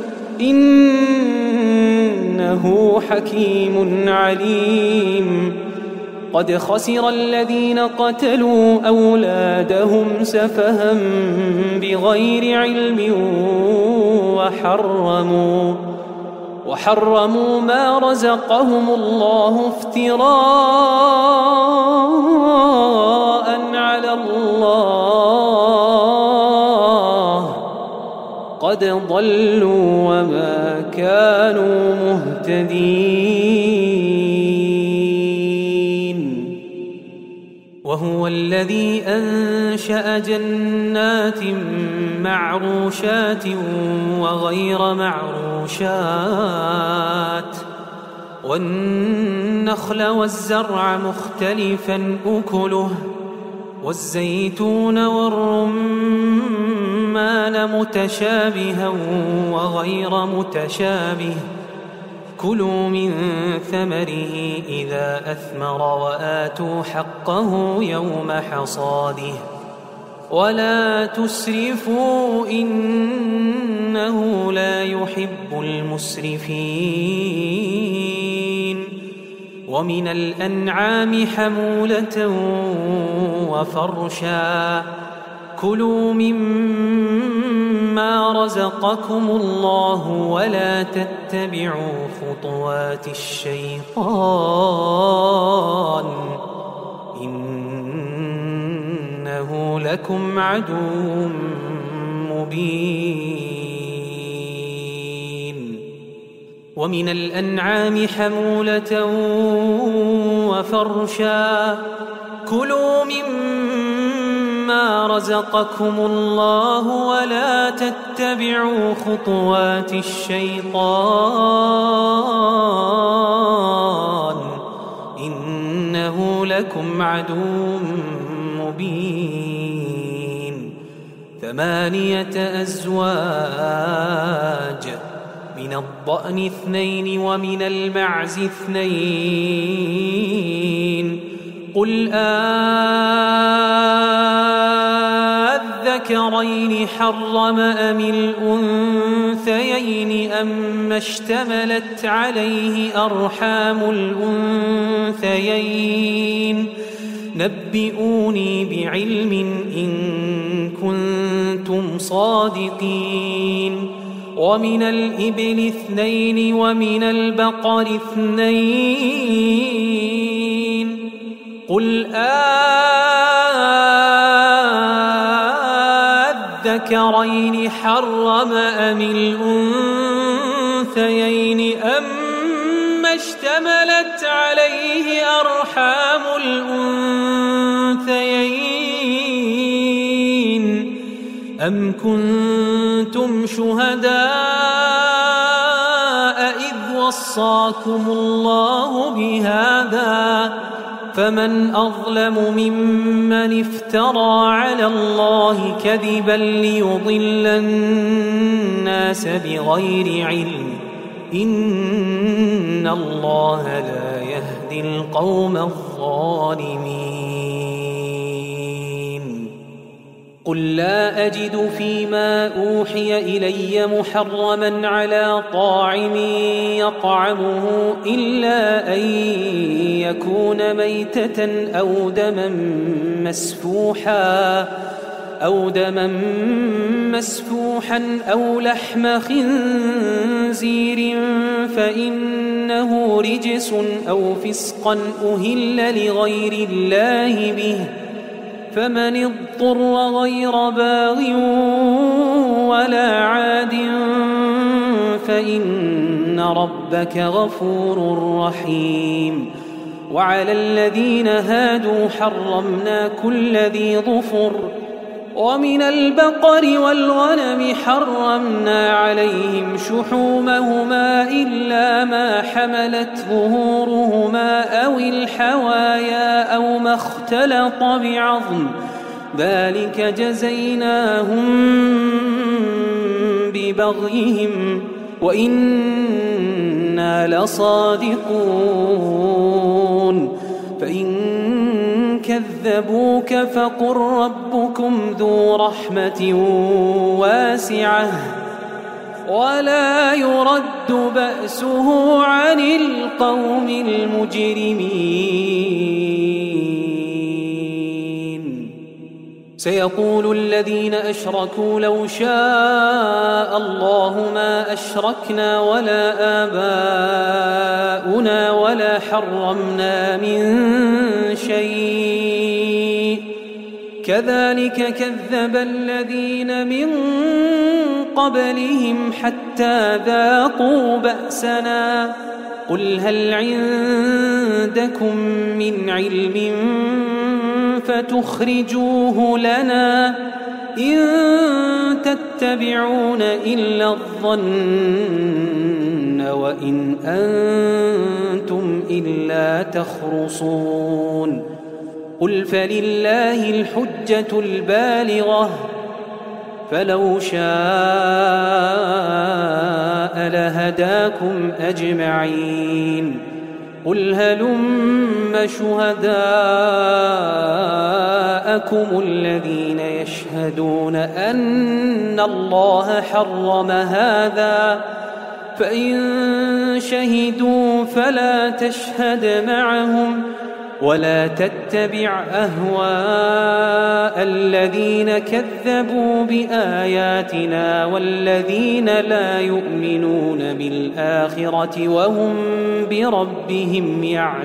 إنه حكيم عليم. قد خسر الذين قتلوا أولادهم سفها بغير علم وحرموا وحرموا ما رزقهم الله افتراء على الله قد ضلوا وما كانوا مهتدين. وهو الذي أنشأ جنات معروشات وغير معروشات والنخل والزرع مختلفا أكله والزيتون والرمان متشابها وغير متشابه كلوا من ثمره إذا أثمر وآتوا حقه يوم حصاده ولا تسرفوا إنه لا يحب المسرفين. ومن الأنعام حمولة وفرشا كلوا مما رزقكم الله ولا تتبعوا خطوات الشيطان إنه لكم عدو مبين. ومن الأنعام حمولة وفرشا كلوا مما رزقكم الله ولا تتبعوا خطوات الشيطان إنه لكم عدو مبين. ثمانية أزواج من الضأن اثنين ومن المعز اثنين قل أذكرين حرم أم الأنثيين أما اشتملت عليه أرحام الأنثيين نبئوني بعلم إن كنتم صادقين. ومن الإبل اثنين ومن البقر اثنين قل الذكرين حرم أم الأنثيين أما اشتملت عليه أرحام الأنثيين أم كنتم شهداء إذ وصاكم الله بهذا فمن أظلم ممن افترى على الله كذبا ليضل الناس بغير علم إن الله لا يهدي القوم الظالمين قل لا أجد فيما أوحي إلي محرما على طاعم يطعمه إلا أن يكون ميتة أو دما مسفوحا أو دما مسفوحا أو لحم خنزير فإنه رجس أو فسقا أهل لغير الله به فمن اضطر غير باغ ولا عاد فإن ربك غفور رحيم وعلى الذين هادوا حرمنا كل ذي ظفر ومن البقر والغنم حرمنا عليهم شحومهما إلا ما حملت ظهورهما أو الحوايا أو ما اختلط بعظم ذلك جزيناهم ببغيهم وإنا لصادقون فإن كذبوك فقل ربكم ذو رحمة واسعة ولا يرد بأسه عن القوم المجرمين سيقول الذين أشركوا لو شاء الله ما أشركنا ولا آباؤنا ولا حرمنا من شيء كذلك كذب الذين من قبلهم حتى ذاقوا بأسنا قل هل عندكم من علم فتخرجوه لنا إن تتبعون إلا الظن وإن أنتم إلا تخرصون قل فلله الحجة البالغة فلو شاء لهداكم أجمعين قل هلم شهداءكم الذين يشهدون أن الله حرم هذا فإن شهدوا فلا تشهد معهم ولا تتبع أهواء الذين كذبوا بآياتنا والذين لا يؤمنون بالآخرة وهم بربهم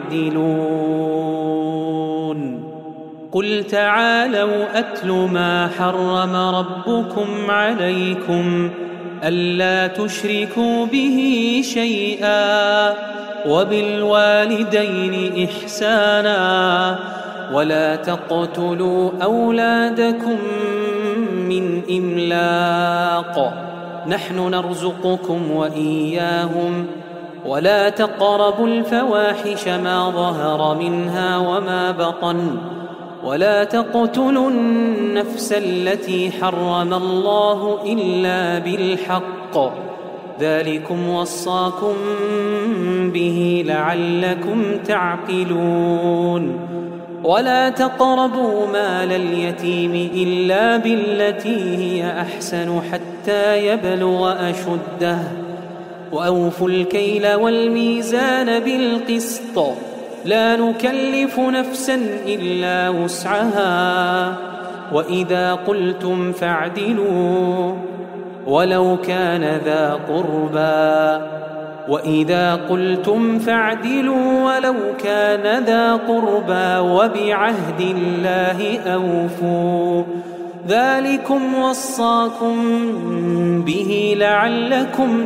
يعدلون قل تعالوا أتل ما حرم ربكم عليكم ألا تشركوا به شيئا وبالوالدين إحسانا ولا تقتلوا أولادكم من إملاق نحن نرزقكم وإياهم ولا تقربوا الفواحش ما ظهر منها وما بطن ولا تقتلوا النفس التي حرم الله إلا بالحق ذلكم وصاكم به لعلكم تعقلون ولا تقربوا مال اليتيم إلا بالتي هي أحسن حتى يبلغ أشده وأوفوا الكيل والميزان بالقسط لا نكلف نفسا إلا وسعها وإذا قلتم فاعدلوا ولو كان ذا قربى وإذا قلتم فاعدلوا ولو كان ذا قربى وبعهد الله أوفوا ذلكم وصاكم به لعلكم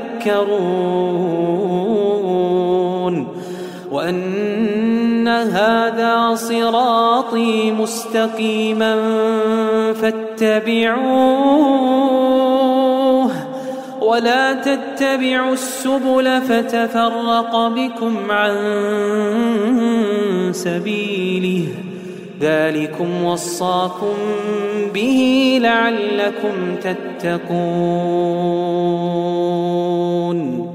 تذكرون وأن هذا صراطي مستقيما فاتبعوه ولا تتبعوا السبل فتفرق بكم عن سبيله ذلكم وصاكم به لعلكم تتقون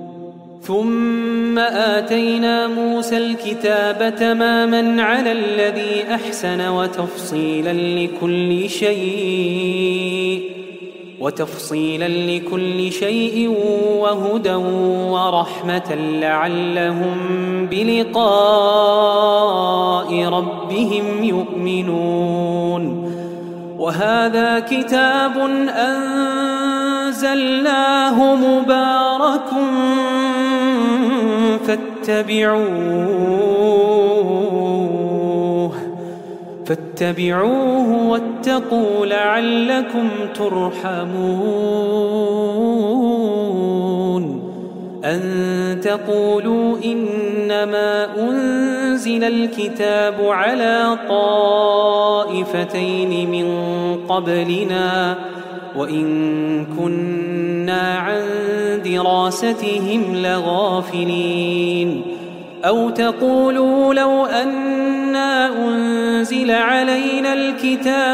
ثم آتينا موسى الكتاب تماما على الذي أحسن وتفصيلا لكل شيء وتفصيلا لكل شيء وهدى ورحمة لعلهم بلقاء ربهم يؤمنون وهذا كتاب أنزلناه مبارك فاتبعوه فاتبعوه واتقوا لعلكم ترحمون أن تقولوا إنما أنزل الكتاب على طائفتين من قبلنا وإن كنا عن دراستهم لغافلين أو تقولوا لو أنا أنزل علينا الكتاب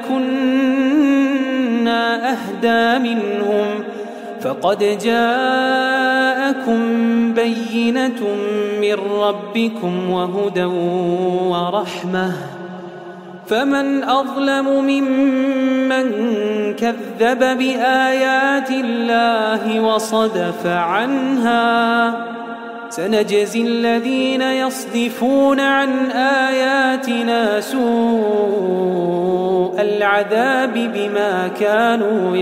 لكنا أهدى منهم فقد جاءكم بينة من ربكم وهدى ورحمة فمن أظلم ممن كذب بآيات الله وصدف عنها سنجزي الذين يصدفون عن آياتنا سوء العذاب بما كانوا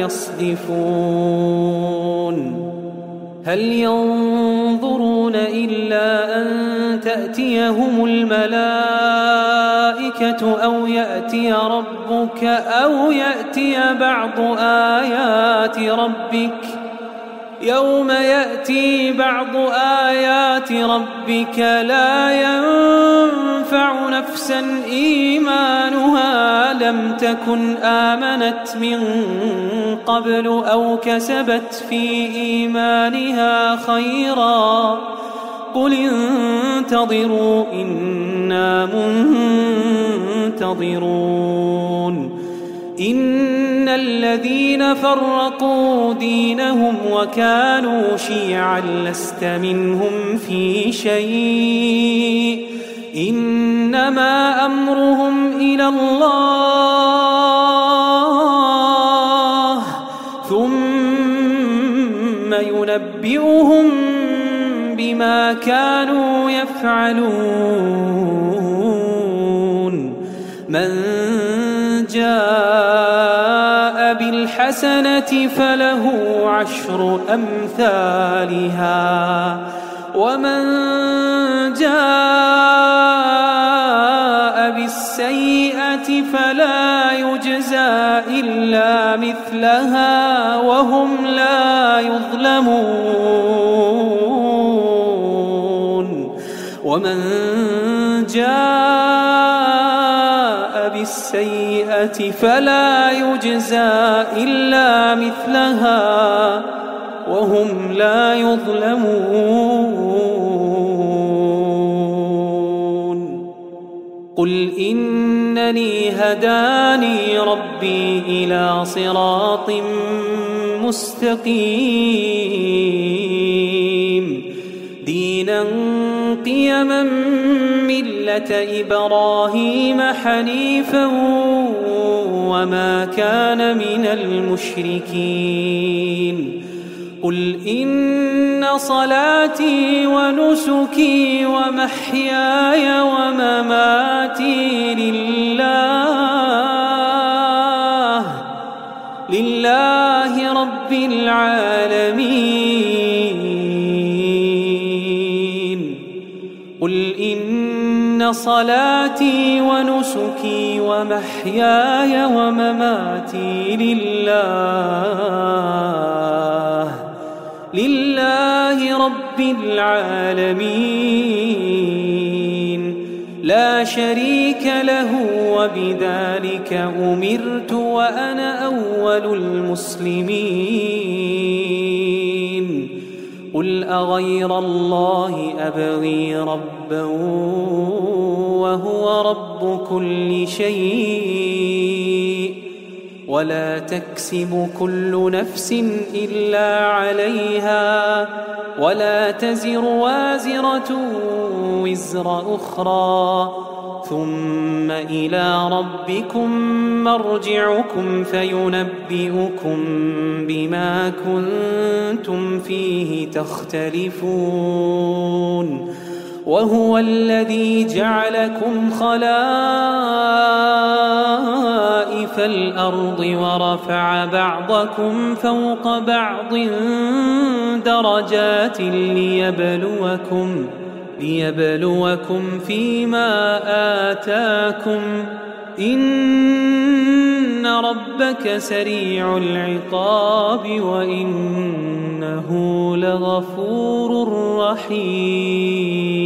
يصدفون هل ينظرون إلا أن تأتيهم الملائكة أو يأتي ربك أو يأتي بعض آيات ربك يوم يأتي بعض آيات ربك لا ينفع نفسا إيمانها لم تكن آمنت من قبل أو كسبت في إيمانها خيرا قل انتظروا إنا منتظرون إن الذين فرقوا دينهم وكانوا شيعا لست منهم في شيء إنما أمرهم إلى الله ثم ينبئهم بما كانوا يفعلون من جاء بالحسنة فله عشر أمثالها ومن جاء بالسيئة فلا يجزى إلا مثلها وهم لا يظلمون ومن جاء بالسيئة فلا يجزى إلا مثلها وهم لا يظلمون قل إنني هداني ربي إلى صراط مستقيم دينا قيما ملة إبراهيم حنيفا وما كان من المشركين قل إن صلاتي ونسكي ومحياي ومماتي لله لله رب العالمين قل إن إن صلاتي ونسكي ومحياي ومماتي لله لله رب العالمين لا شريك له وبذلك أمرت وأنا أول المسلمين قل أغير الله أبغي ربا وهو رب كل شيء ولا تكسب كل نفس إلا عليها ولا تزر وازرة وزر أخرى ثم إلى ربكم مرجعكم فينبئكم بما كنتم فيه تختلفون وهو الذي جعلكم خلائف الأرض ورفع بعضكم فوق بعض درجات ليبلوكم ليبلوكم فيما آتاكم إن ربك سريع العقاب وإنه لغفور رحيم.